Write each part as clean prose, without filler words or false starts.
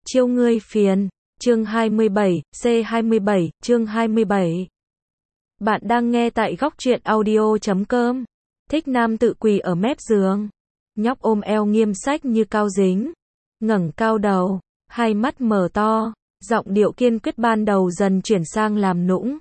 Chiêu ngươi phiền. Chương 27, C27, chương 27. Bạn đang nghe tại góc truyện audio.com. Thích nam tự quỳ ở mép giường. Nhóc ôm eo nghiêm sách như cao dính. Ngẩng cao đầu, hai mắt mở to, giọng điệu kiên quyết ban đầu dần chuyển sang làm nũng.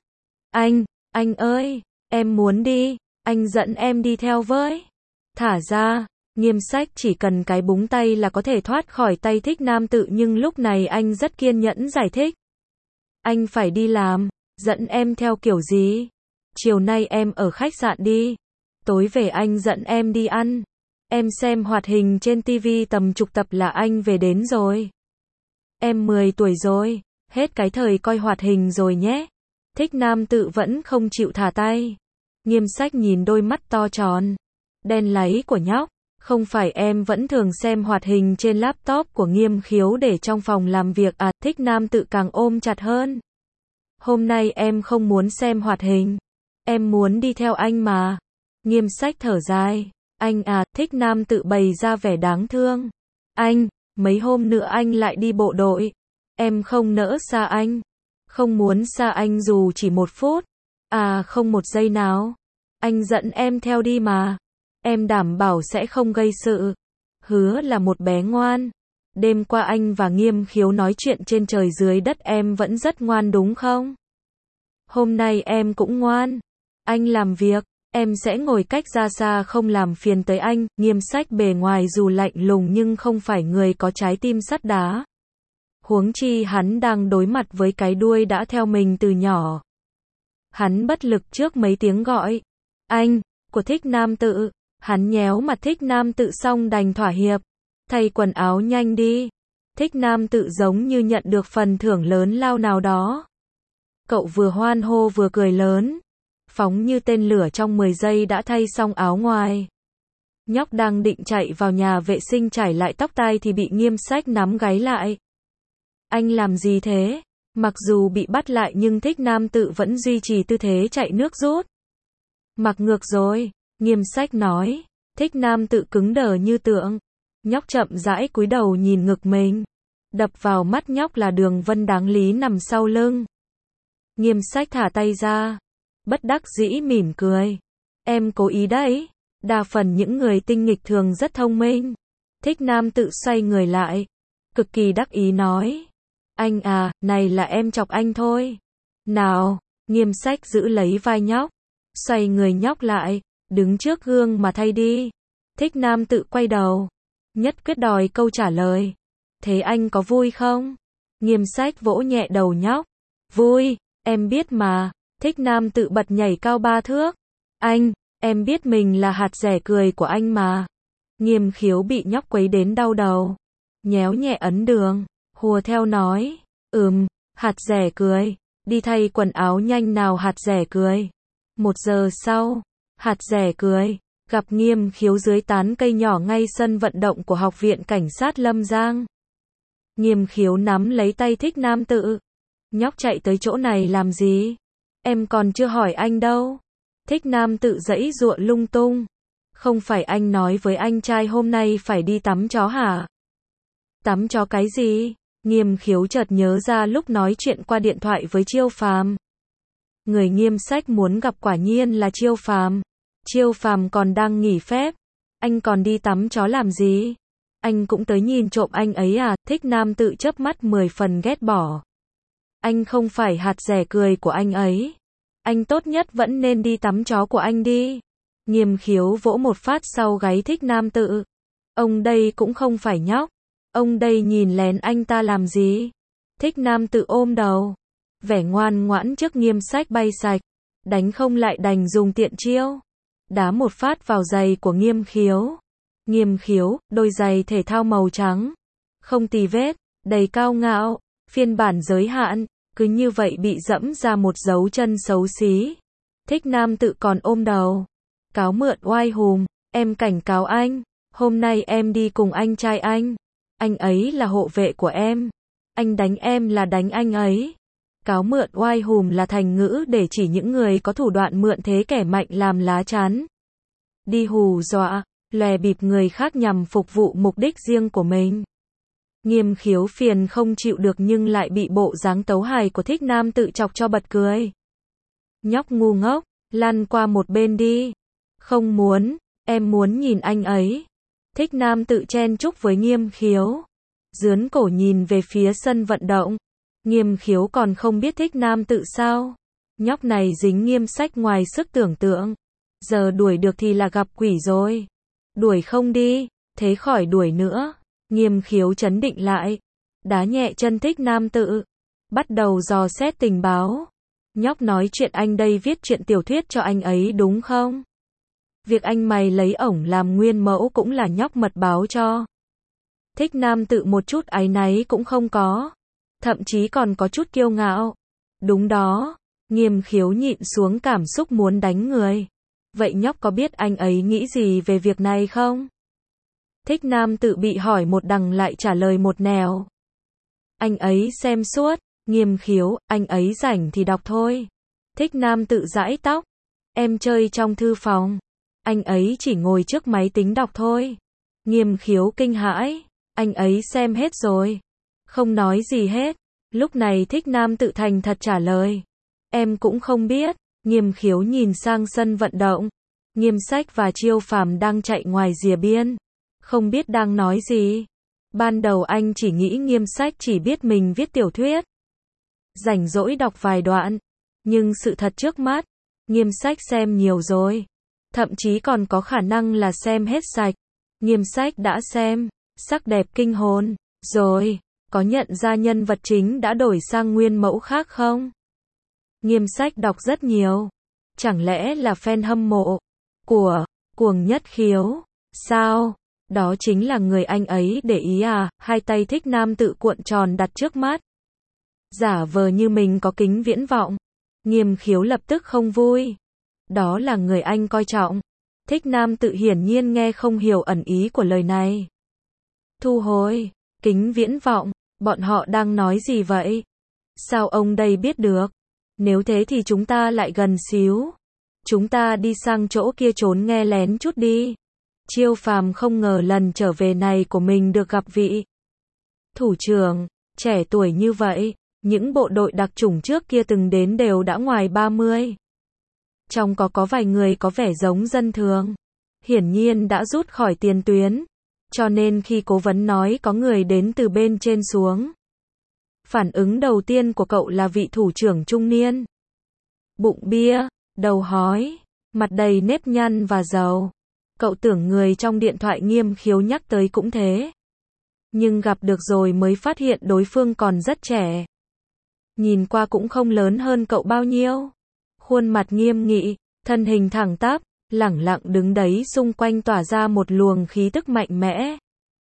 Anh ơi, em muốn đi, anh dẫn em đi theo với. Thả ra. Nghiêm sách chỉ cần cái búng tay là có thể thoát khỏi tay thích nam tự, nhưng lúc này anh rất kiên nhẫn giải thích. Anh phải đi làm, dẫn em theo kiểu gì? Chiều nay em ở khách sạn đi. Tối về anh dẫn em đi ăn. Em xem hoạt hình trên TV tầm chục tập là anh về đến rồi. Em 10 tuổi rồi, hết cái thời coi hoạt hình rồi nhé. Thích nam tự vẫn không chịu thả tay. Nghiêm sách nhìn đôi mắt to tròn, đen láy của nhóc. Không phải em vẫn thường xem hoạt hình trên laptop của Nghiêm Khiếu để trong phòng làm việc à? Thích nam tự càng ôm chặt hơn. Hôm nay em không muốn xem hoạt hình. Em muốn đi theo anh mà. Nghiêm sách thở dài. Anh à, thích nam tự bày ra vẻ đáng thương. Anh, mấy hôm nữa anh lại đi bộ đội. Em không nỡ xa anh. Không muốn xa anh dù chỉ 1 phút. À không, 1 giây nào. Anh dẫn em theo đi mà. Em đảm bảo sẽ không gây sự. Hứa là một bé ngoan. Đêm qua anh và Nghiêm Khiếu nói chuyện trên trời dưới đất, em vẫn rất ngoan đúng không? Hôm nay em cũng ngoan. Anh làm việc, em sẽ ngồi cách ra xa không làm phiền tới anh. Nghiêm sách bề ngoài dù lạnh lùng nhưng không phải người có trái tim sắt đá. Huống chi hắn đang đối mặt với cái đuôi đã theo mình từ nhỏ. Hắn bất lực trước mấy tiếng gọi anh của thích nam tự. Hắn nhéo mặt thích nam tự xong đành thỏa hiệp. Thay quần áo nhanh đi. Thích nam tự giống như nhận được phần thưởng lớn lao nào đó. Cậu vừa hoan hô vừa cười lớn. Phóng như tên lửa, trong 10 giây đã thay xong áo ngoài. Nhóc đang định chạy vào nhà vệ sinh chải lại tóc tai thì bị Nghiêm sách nắm gáy lại. Anh làm gì thế? Mặc dù bị bắt lại nhưng thích nam tự vẫn duy trì tư thế chạy nước rút. Mặc ngược rồi. Nghiêm sách nói. Thích nam tự cứng đờ như tượng. Nhóc chậm rãi cúi đầu nhìn ngực mình. Đập vào mắt nhóc là đường vân đáng lý nằm sau lưng. Nghiêm sách thả tay ra. Bất đắc dĩ mỉm cười. Em cố ý đấy. Đa phần những người tinh nghịch thường rất thông minh. Thích nam tự xoay người lại. Cực kỳ đắc ý nói. Anh à, này là em chọc anh thôi. Nào. Nghiêm sách giữ lấy vai nhóc. Xoay người nhóc lại. Đứng trước gương mà thay đi. Thích nam tự quay đầu. Nhất quyết đòi câu trả lời. Thế anh có vui không? Nghiêm sách vỗ nhẹ đầu nhóc. Vui, em biết mà. Thích nam tự bật nhảy cao 3 thước. Anh, em biết mình là hạt rẻ cười của anh mà. Nghiêm Khiếu bị nhóc quấy đến đau đầu. Nhéo nhẹ ấn đường. Hùa theo nói. Hạt rẻ cười. Đi thay quần áo nhanh nào hạt rẻ cười. 1 giờ sau. Hạt rẻ cười, gặp Nghiêm Khiếu dưới tán cây nhỏ ngay sân vận động của Học viện Cảnh sát Lâm Giang. Nghiêm Khiếu nắm lấy tay thích nam tự. Nhóc chạy tới chỗ này làm gì? Em còn chưa hỏi anh đâu. Thích nam tự giãy giụa lung tung. Không phải anh nói với anh trai hôm nay phải đi tắm chó hả? Tắm chó cái gì? Nghiêm Khiếu chợt nhớ ra lúc nói chuyện qua điện thoại với Chiêu Phàm. Người Nghiêm sách muốn gặp quả nhiên là Chiêu Phàm. Chiêu Phàm còn đang nghỉ phép. Anh còn đi tắm chó làm gì? Anh cũng tới nhìn trộm anh ấy à? Thích nam tự chớp mắt 10 phần ghét bỏ. Anh không phải hạt rẻ cười của anh ấy. Anh tốt nhất vẫn nên đi tắm chó của anh đi. Nghiêm Khiếu vỗ một phát sau gáy thích nam tự. Ông đây cũng không phải nhóc. Ông đây nhìn lén anh ta làm gì? Thích nam tự ôm đầu. Vẻ ngoan ngoãn trước Nghiêm sách bay sạch. Đánh không lại đành dùng tiện chiêu. Đá một phát vào giày của Nghiêm Khiếu. Nghiêm Khiếu, đôi giày thể thao màu trắng. Không tì vết, đầy cao ngạo, phiên bản giới hạn, cứ như vậy bị dẫm ra một dấu chân xấu xí. Thích nam tự còn ôm đầu. Cáo mượn oai hùm, em cảnh cáo anh. Hôm nay em đi cùng anh trai anh. Anh ấy là hộ vệ của em. Anh đánh em là đánh anh ấy. Cáo mượn oai hùm là thành ngữ để chỉ những người có thủ đoạn mượn thế kẻ mạnh làm lá chắn. Đi hù dọa, lè bịp người khác nhằm phục vụ mục đích riêng của mình. Nghiêm Khiếu phiền không chịu được nhưng lại bị bộ dáng tấu hài của Thích Nam Tự chọc cho bật cười. Nhóc ngu ngốc, lăn qua một bên đi. Không muốn, em muốn nhìn anh ấy. Thích Nam Tự chen chúc với Nghiêm Khiếu. Dướn cổ nhìn về phía sân vận động. Nghiêm Khiếu còn không biết Thích Nam Tự sao. Nhóc này dính Nghiêm Sách ngoài sức tưởng tượng. Giờ đuổi được thì là gặp quỷ rồi. Đuổi không đi, thế khỏi đuổi nữa. Nghiêm Khiếu trấn định lại. Đá nhẹ chân Thích Nam Tự. Bắt đầu dò xét tình báo. Nhóc nói chuyện anh đây viết chuyện tiểu thuyết cho anh ấy đúng không? Việc anh mày lấy ổng làm nguyên mẫu cũng là nhóc mật báo cho. Thích Nam Tự một chút áy náy cũng không có. Thậm chí còn có chút kiêu ngạo. Đúng đó. Nghiêm Khiếu nhịn xuống cảm xúc muốn đánh người. Vậy nhóc có biết anh ấy nghĩ gì về việc này không? Thích Nam Tự bị hỏi một đằng lại trả lời một nẻo. Anh ấy xem suốt. Nghiêm Khiếu, anh ấy rảnh thì đọc thôi. Thích Nam Tự giãi tóc. Em chơi trong thư phòng. Anh ấy chỉ ngồi trước máy tính đọc thôi. Nghiêm Khiếu kinh hãi. Anh ấy xem hết rồi. Không nói gì hết. Lúc này Thích Nam Tự thành thật trả lời. Em cũng không biết. Nghiêm Khiếu nhìn sang sân vận động. Nghiêm Sách và Chiêu Phàm đang chạy ngoài rìa biên. Không biết đang nói gì. Ban đầu anh chỉ nghĩ Nghiêm Sách chỉ biết mình viết tiểu thuyết. Rảnh rỗi đọc vài đoạn. Nhưng sự thật trước mắt, Nghiêm Sách xem nhiều rồi. Thậm chí còn có khả năng là xem hết sạch. Nghiêm Sách đã xem, sắc đẹp kinh hồn. Rồi, có nhận ra nhân vật chính đã đổi sang nguyên mẫu khác không? Nghiêm Sách đọc rất nhiều. Chẳng lẽ là fan hâm mộ của Cuồng Nhất Khiếu? Sao? Đó chính là người anh ấy để ý à? Hai tay Thích Nam Tự cuộn tròn đặt trước mắt. Giả vờ như mình có kính viễn vọng. Nghiêm Khiếu lập tức không vui. Đó là người anh coi trọng. Thích Nam Tự hiển nhiên nghe không hiểu ẩn ý của lời này. Thu hồi. Kính viễn vọng. Bọn họ đang nói gì vậy? Sao ông đây biết được? Nếu thế thì chúng ta lại gần xíu. Chúng ta đi sang chỗ kia trốn nghe lén chút đi. Chiêu Phàm không ngờ lần trở về này của mình được gặp vị thủ trưởng trẻ tuổi như vậy. Những bộ đội đặc chủng trước kia từng đến đều đã ngoài 30. Trong có vài người có vẻ giống dân thường. Hiển nhiên đã rút khỏi tiền tuyến. Cho nên khi cố vấn nói có người đến từ bên trên xuống. Phản ứng đầu tiên của cậu là vị thủ trưởng trung niên. Bụng bia, đầu hói, mặt đầy nếp nhăn và dầu. Cậu tưởng người trong điện thoại Nghiêm Khiếu nhắc tới cũng thế. Nhưng gặp được rồi mới phát hiện đối phương còn rất trẻ. Nhìn qua cũng không lớn hơn cậu bao nhiêu. Khuôn mặt nghiêm nghị, thân hình thẳng tắp, lẳng lặng đứng đấy xung quanh tỏa ra một luồng khí tức mạnh mẽ.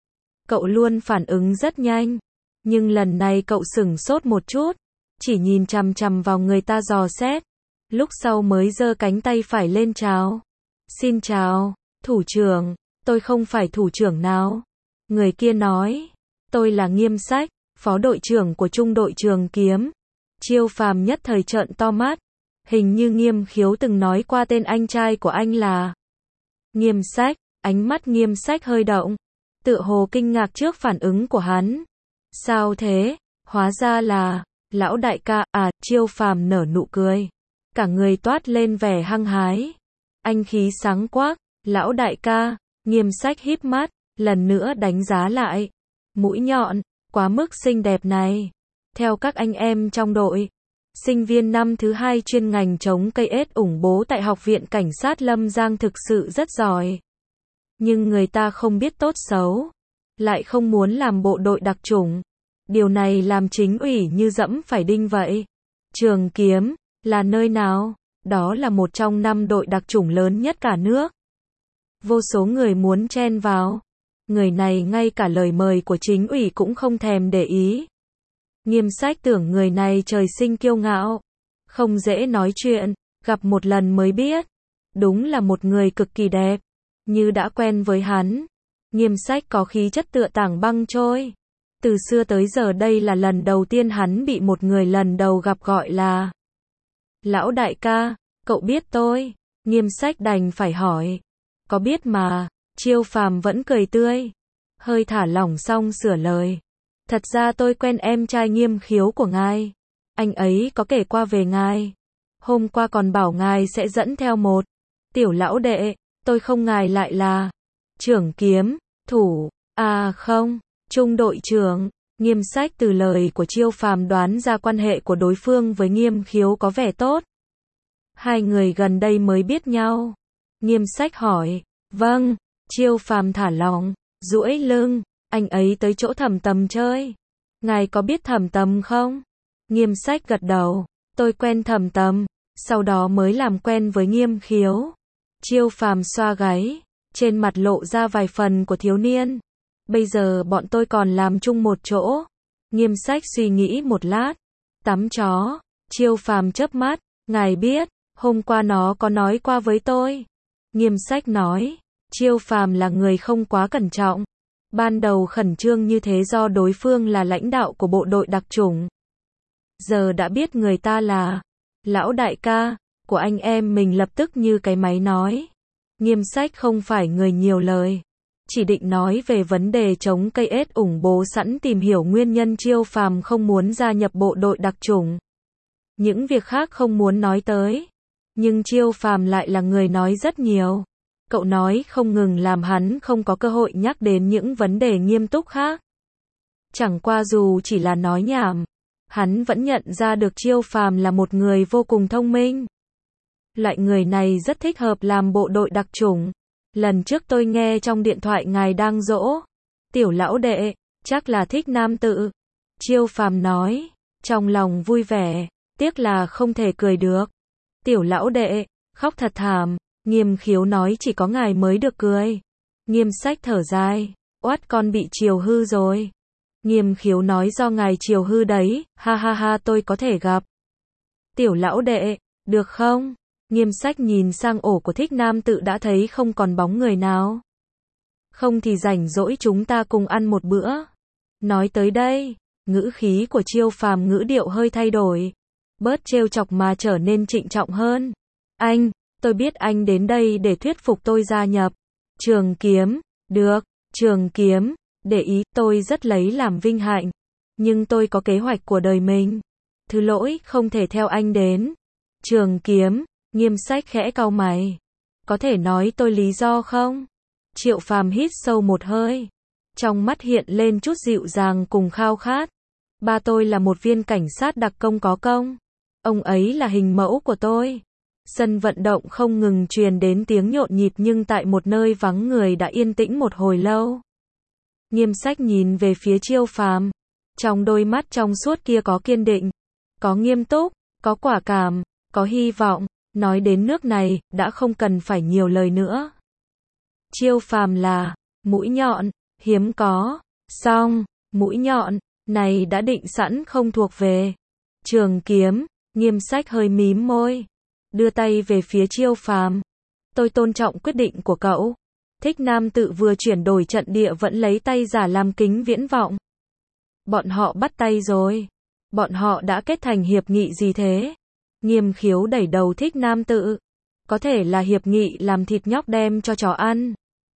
Cậu luôn phản ứng rất nhanh. Nhưng lần này cậu sửng sốt một chút. Chỉ nhìn chằm chằm vào người ta dò xét. Lúc sau mới giơ cánh tay phải lên chào. Xin chào, thủ trưởng, tôi không phải thủ trưởng nào. Người kia nói, tôi là Nghiêm Sách, phó đội trưởng của trung đội Trường Kiếm. Chiêu Phàm nhất thời trợn to mắt. Hình như Nghiêm Khiếu từng nói qua tên anh trai của anh là Nghiêm Sách. Ánh mắt Nghiêm Sách hơi động. Tựa hồ kinh ngạc trước phản ứng của hắn. Sao thế? Hóa ra là lão đại ca à? Chiêu Phàm nở nụ cười. Cả người toát lên vẻ hăng hái. Anh khí sáng quắc. Lão đại ca. Nghiêm Sách híp mắt, lần nữa đánh giá lại. Mũi nhọn, quá mức xinh đẹp này. Theo các anh em trong đội, sinh viên năm thứ 2 chuyên ngành chống cây ết ủng bố tại Học viện Cảnh sát Lâm Giang thực sự rất giỏi. Nhưng người ta không biết tốt xấu, lại không muốn làm bộ đội đặc chủng. Điều này làm chính ủy như dẫm phải đinh vậy. Trường Kiếm là nơi nào? Đó là một trong 5 đội đặc chủng lớn nhất cả nước. Vô số người muốn chen vào. Người này ngay cả lời mời của chính ủy cũng không thèm để ý. Nghiêm Sách tưởng người này trời sinh kiêu ngạo, không dễ nói chuyện, gặp một lần mới biết. Đúng là một người cực kỳ đẹp. Như đã quen với hắn, Nghiêm Sách có khí chất tựa tảng băng trôi. Từ xưa tới giờ đây là lần đầu tiên hắn bị một người lần đầu gặp gọi là lão đại ca, cậu biết tôi? Nghiêm Sách đành phải hỏi. Có biết mà. Chiêu Phàm vẫn cười tươi, hơi thả lỏng xong sửa lời. Thật ra tôi quen em trai Nghiêm Khiếu của ngài. Anh ấy có kể qua về ngài. Hôm qua còn bảo ngài sẽ dẫn theo một tiểu lão đệ. Tôi không, ngài lại là trưởng kiếm thủ, à không, trung đội trưởng. Nghiêm Sách từ lời của Chiêu Phàm đoán ra quan hệ của đối phương với Nghiêm Khiếu có vẻ tốt. Hai người gần đây mới biết nhau. Nghiêm Sách hỏi. Vâng. Chiêu Phàm thả lỏng, duỗi lưng. Anh ấy tới chỗ Thẩm Tầm chơi. Ngài có biết Thẩm Tầm không? Nghiêm Sách gật đầu. Tôi quen Thẩm Tầm, sau đó mới làm quen với Nghiêm Khiếu. Chiêu Phàm xoa gáy, trên mặt lộ ra vài phần của thiếu niên. Bây giờ bọn tôi còn làm chung một chỗ. Nghiêm Sách suy nghĩ một lát. Tắm chó. Chiêu Phàm chớp mắt. Ngài biết, hôm qua nó có nói qua với tôi. Nghiêm Sách nói. Chiêu Phàm là người không quá cẩn trọng. Ban đầu khẩn trương như thế do đối phương là lãnh đạo của bộ đội đặc chủng. Giờ đã biết người ta là lão đại ca của anh em mình, lập tức như cái máy nói. Nghiêm Sách không phải người nhiều lời, chỉ định nói về vấn đề chống cây ết ủng bố, sẵn tìm hiểu nguyên nhân Chiêu Phàm không muốn gia nhập bộ đội đặc chủng. Những việc khác không muốn nói tới, nhưng Chiêu Phàm lại là người nói rất nhiều. Cậu nói không ngừng làm hắn không có cơ hội nhắc đến những vấn đề nghiêm túc khác. Chẳng qua dù chỉ là nói nhảm, hắn vẫn nhận ra được Chiêu Phàm là một người vô cùng thông minh. Loại người này rất thích hợp làm bộ đội đặc chủng. Lần trước tôi nghe trong điện thoại ngài đang dỗ tiểu lão đệ, chắc là thích nam tự. Chiêu Phàm nói, trong lòng vui vẻ, tiếc là không thể cười được. Tiểu lão đệ, khóc thật thảm. Nghiêm Khiếu nói chỉ có ngài mới được cười. Nghiêm Sách thở dài, oát con bị chiều hư rồi. Nghiêm Khiếu nói do ngài chiều hư đấy, ha ha ha, tôi có thể gặp tiểu lão đệ, được không? Nghiêm Sách nhìn sang ổ của thích nam tự đã thấy không còn bóng người nào. Không thì rảnh rỗi chúng ta cùng ăn một bữa. Nói tới đây, ngữ khí của Chiêu Phàm ngữ điệu hơi thay đổi, bớt trêu chọc mà trở nên trịnh trọng hơn. Anh, tôi biết anh đến đây để thuyết phục tôi gia nhập Trường Kiếm. Được, Trường Kiếm, để ý, tôi rất lấy làm vinh hạnh. Nhưng tôi có kế hoạch của đời mình. Thứ lỗi không thể theo anh đến Trường Kiếm. Nghiêm Sách khẽ cau mày. Có thể nói tôi lý do không? Triệu Phàm hít sâu một hơi. Trong mắt hiện lên chút dịu dàng cùng khao khát. Ba tôi là một viên cảnh sát đặc công có công. Ông ấy là hình mẫu của tôi. Sân vận động không ngừng truyền đến tiếng nhộn nhịp, nhưng tại một nơi vắng người đã yên tĩnh một hồi lâu. Nghiêm Sách nhìn về phía Chiêu Phàm. Trong đôi mắt trong suốt kia có kiên định, có nghiêm túc, có quả cảm, có hy vọng. Nói đến nước này, đã không cần phải nhiều lời nữa. Chiêu Phàm là mũi nhọn, hiếm có. Song, mũi nhọn này đã định sẵn không thuộc về Trường Kiếm. Nghiêm Sách hơi mím môi, đưa tay về phía Chiêu Phàm. Tôi tôn trọng quyết định của cậu. Thích nam tự vừa chuyển đổi trận địa vẫn lấy tay giả làm kính viễn vọng. Bọn họ bắt tay rồi. Bọn họ đã kết thành hiệp nghị gì thế? Nghiêm Khiếu đẩy đầu thích nam tự. Có thể là hiệp nghị làm thịt nhóc đem cho chó ăn.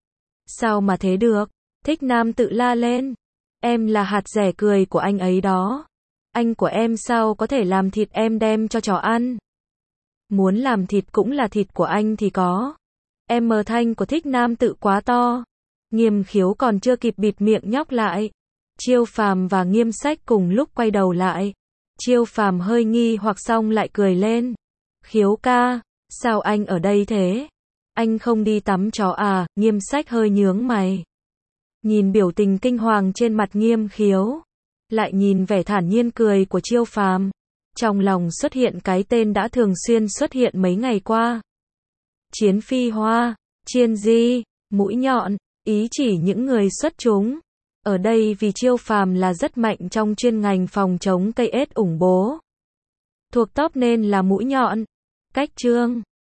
Sao mà thế được? Thích nam tự la lên. Em là hạt rẻ cười của anh ấy đó. Anh của em sao có thể làm thịt em đem cho chó ăn? Muốn làm thịt cũng là thịt của anh thì có. Em mờ thanh của thích nam tự quá to. Nghiêm Khiếu còn chưa kịp bịt miệng nhóc lại. Chiêu Phàm và Nghiêm Sách cùng lúc quay đầu lại. Chiêu Phàm hơi nghi hoặc xong lại cười lên. Khiếu ca, sao anh ở đây thế? Anh không đi tắm chó à? Nghiêm Sách hơi nhướng mày. Nhìn biểu tình kinh hoàng trên mặt Nghiêm Khiếu, lại nhìn vẻ thản nhiên cười của Chiêu Phàm, trong lòng xuất hiện cái tên đã thường xuyên xuất hiện mấy ngày qua. Chiến phi hoa, chiên di, mũi nhọn, ý chỉ những người xuất chúng. Ở đây vì Chiêu Phàm là rất mạnh trong chuyên ngành phòng chống cây ết ủng bố. Thuộc top nên là mũi nhọn. Cách chương